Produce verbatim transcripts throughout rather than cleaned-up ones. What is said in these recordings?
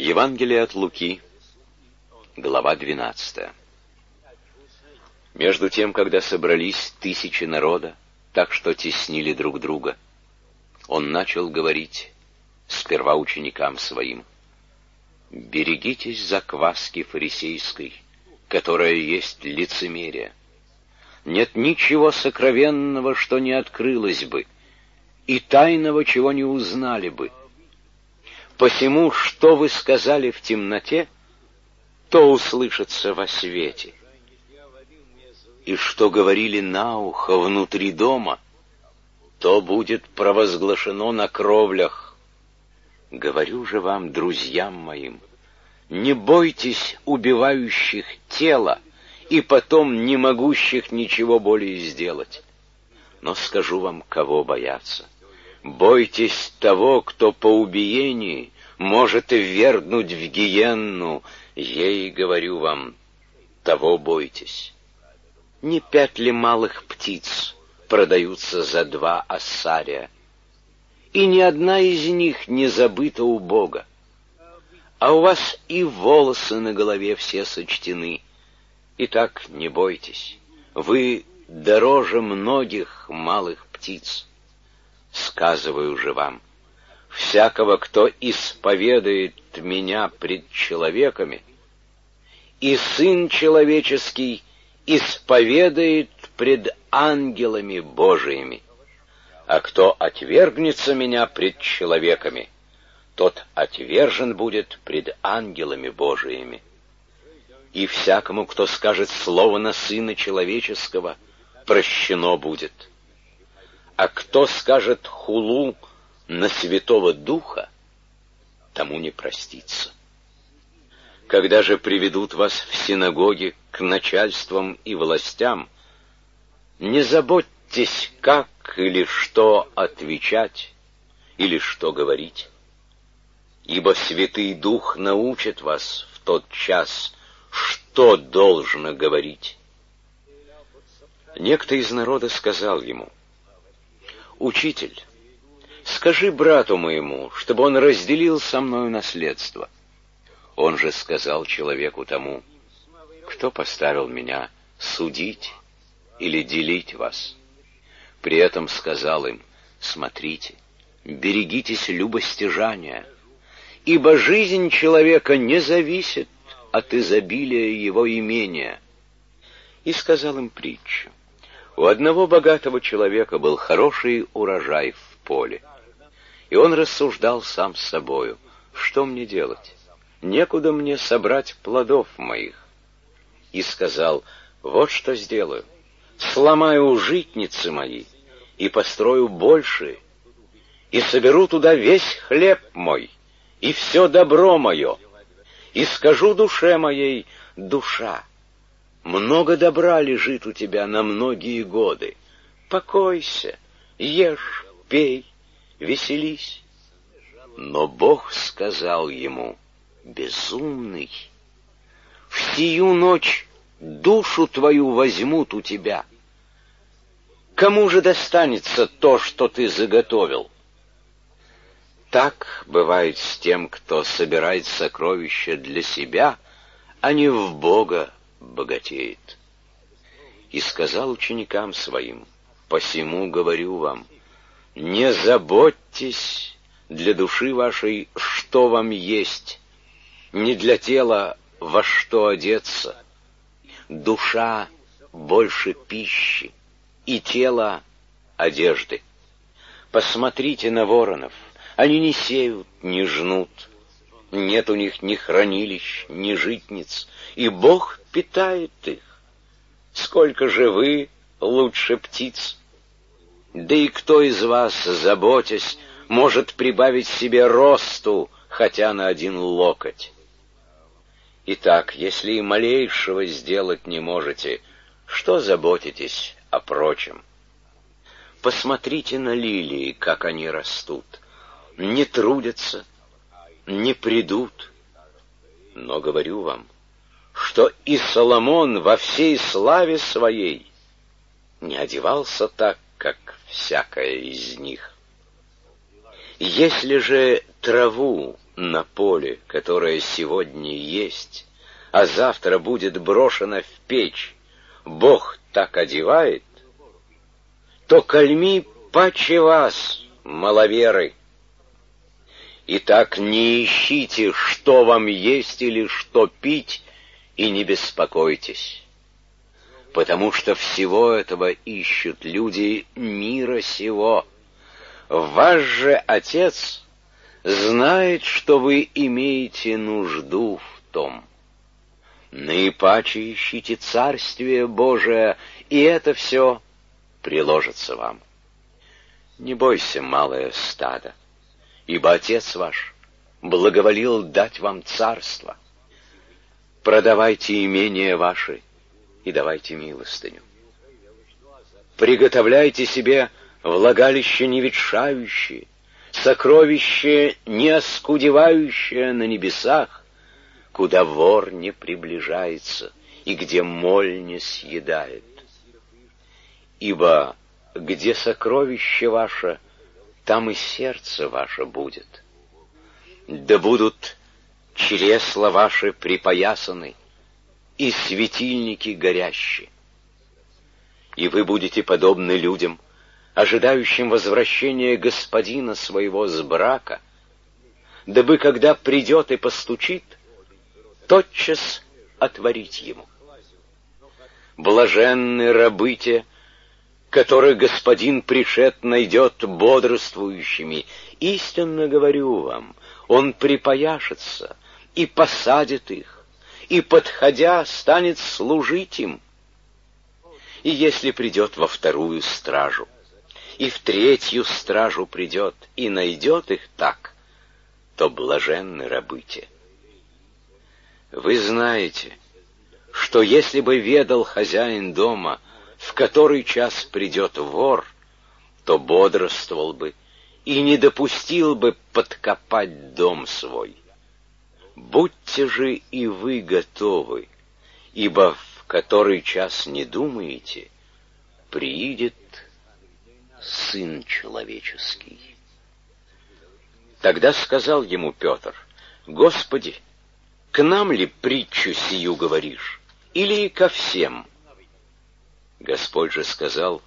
Евангелие от Луки, глава двенадцатая. Между тем, когда собрались тысячи народа, так что теснили друг друга, он начал говорить сперва ученикам своим: «Берегитесь закваски фарисейской, которая есть лицемерие. Нет ничего сокровенного, что не открылось бы, и тайного, чего не узнали бы. Посему, что вы сказали в темноте, то услышится во свете. И что говорили на ухо внутри дома, то будет провозглашено на кровлях. Говорю же вам, друзьям моим, не бойтесь убивающих тело и потом не могущих ничего более сделать. Но скажу вам, кого бояться. Бойтесь того, кто по убиении может ввергнуть в гиенну, ей говорю вам, того бойтесь. Не пять ли малых птиц продаются за два ассария, и ни одна из них не забыта у Бога? А у вас и волосы на голове все сочтены. Итак, не бойтесь, вы дороже многих малых птиц. Сказываю же вам, всякого, кто исповедует меня пред человеками, и Сын Человеческий исповедает пред ангелами Божиими. А кто отвергнется меня пред человеками, тот отвержен будет пред ангелами Божиими. И всякому, кто скажет слово на Сына Человеческого, прощено будет. А кто скажет хулу на Святого Духа, тому не простится. Когда же приведут вас в синагоги к начальствам и властям, не заботьтесь, как или что отвечать, или что говорить, ибо Святый Дух научит вас в тот час, что должно говорить. Некто из народа сказал ему: «Учитель, скажи брату моему, чтобы он разделил со мною наследство». Он же сказал человеку тому: «Кто поставил меня судить или делить вас?» При этом сказал им: «Смотрите, берегитесь любостяжания, ибо жизнь человека не зависит от изобилия его имения». И сказал им притчу: у одного богатого человека был хороший урожай в поле, и он рассуждал сам с собою: что мне делать? Некуда мне собрать плодов моих. И сказал: вот что сделаю. Сломаю житницы мои и построю большие, и соберу туда весь хлеб мой и все добро мое, и скажу душе моей: душа, много добра лежит у тебя на многие годы. Покойся, ешь, пей, веселись. Но Бог сказал ему: безумный, в сию ночь душу твою возьмут у тебя. Кому же достанется то, что ты заготовил? Так бывает с тем, кто собирает сокровища для себя, а не в Бога богатеет. И сказал ученикам своим: посему говорю вам, не заботьтесь для души вашей, что вам есть, не для тела, во что одеться. Душа больше пищи, и тело одежды. Посмотрите на воронов, они не сеют, не жнут, нет у них ни хранилищ, ни житниц, и Бог питает их. Сколько же вы лучше птиц? Да и кто из вас, заботясь, может прибавить себе росту хотя на один локоть? Итак, если и малейшего сделать не можете, что заботитесь о прочем? Посмотрите на лилии, как они растут. Не трудятся, не придут. Но говорю вам, что и Соломон во всей славе своей не одевался так, как всякая из них. Если же траву на поле, которая сегодня есть, а завтра будет брошена в печь, Бог так одевает, то кальми паче вас, маловеры. Итак, не ищите, что вам есть или что пить, и не беспокойтесь, потому что всего этого ищут люди мира сего. Ваш же Отец знает, что вы имеете нужду в том. Наипаче ищите Царствие Божие, и это все приложится вам. Не бойся, малое стадо, ибо Отец ваш благоволил дать вам царство. Продавайте имения ваши и давайте милостыню. Приготовляйте себе влагалище неветшающее, сокровище не оскудевающее на небесах, куда вор не приближается и где моль не съедает. Ибо где сокровище ваше, там и сердце ваше будет. Да будут чресла ваши припоясаны и светильники горящие. И вы будете подобны людям, ожидающим возвращения господина своего с брака, дабы, когда придет и постучит, тотчас отворить ему. Блаженны рабы те, которых господин пришед найдет бодрствующими. Истинно говорю вам, он припояшется и посадит их, и, подходя, станет служить им. И если придет во вторую стражу, и в третью стражу придет, и найдет их так, то блаженны рабы те. Вы знаете, что если бы ведал хозяин дома, в который час придет вор, то бодрствовал бы и не допустил бы подкопать дом свой. Будьте же и вы готовы, ибо в который час не думаете, приидет Сын Человеческий. Тогда сказал ему Петр: Господи, к нам ли притчу сию говоришь, или ко всем? Господь же сказал: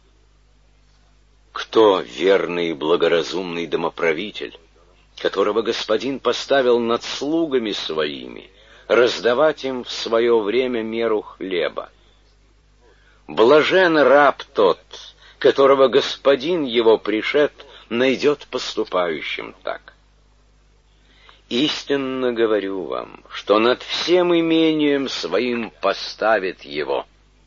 кто верный и благоразумный домоправитель, которого господин поставил над слугами своими, раздавать им в свое время меру хлеба? Блажен раб тот, которого господин его пришед найдет поступающим так. Истинно говорю вам, что над всем имением своим поставит его.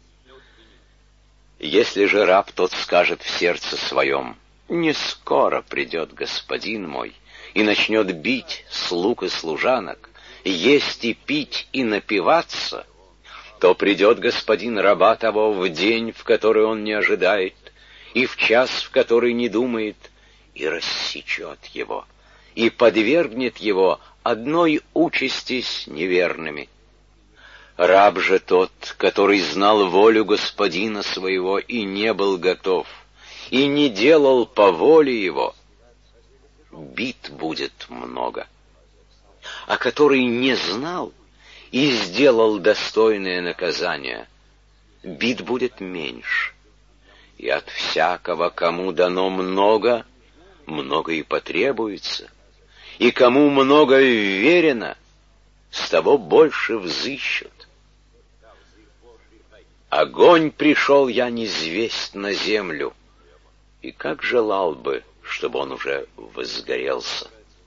Если же раб тот скажет в сердце своем: не скоро придет господин мой, и начнет бить слуг и служанок, есть и пить и напиваться, то придет господин раба того в день, в который он не ожидает, и в час, в который не думает, и рассечет его, и подвергнет его одной участи с неверными. Раб же тот, который знал волю господина своего и не был готов, и не делал по воле его, бит будет много. А который не знал и сделал достойное наказание, бит будет меньше. И от всякого, кому дано много, много и потребуется, и кому много вверено, с того больше взыщут. Огонь пришел я низвесть на землю, и как желал бы, чтобы он уже возгорелся.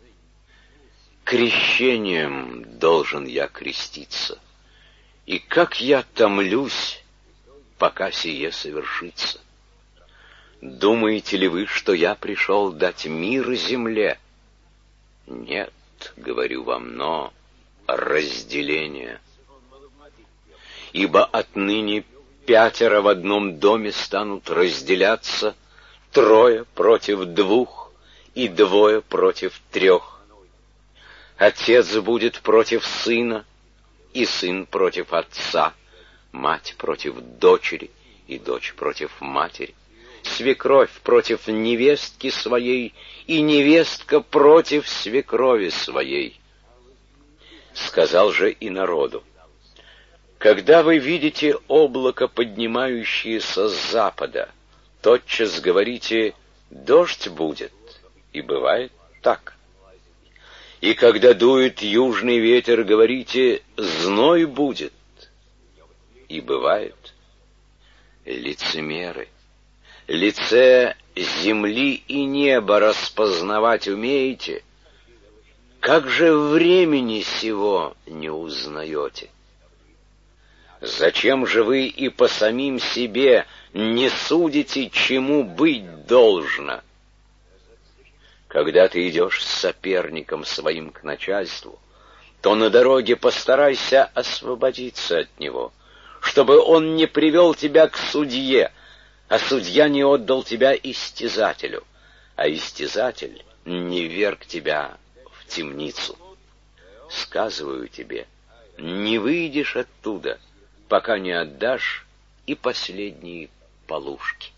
Крещением должен я креститься, и как я томлюсь, пока сие совершится. Думаете ли вы, что я пришел дать мир земле? Нет, говорю вам, но разделение. Ибо отныне пятеро в одном доме станут разделяться, трое против двух и двое против трех. Отец будет против сына, и сын против отца, мать против дочери, и дочь против матери, свекровь против невестки своей, и невестка против свекрови своей. Сказал же и народу: когда вы видите облако, поднимающееся с запада, тотчас говорите: дождь будет, и бывает так. И когда дует южный ветер, говорите: зной будет, и бывает. Лицемеры, лице земли и неба распознавать умеете, как же времени сего не узнаете? Зачем же вы и по самим себе не судите, чему быть должно? Когда ты идешь с соперником своим к начальству, то на дороге постарайся освободиться от него, чтобы он не привел тебя к судье, а судья не отдал тебя истязателю, а истязатель не вверг тебя в темницу. Сказываю тебе, не выйдешь оттуда, пока не отдашь и последние полушки.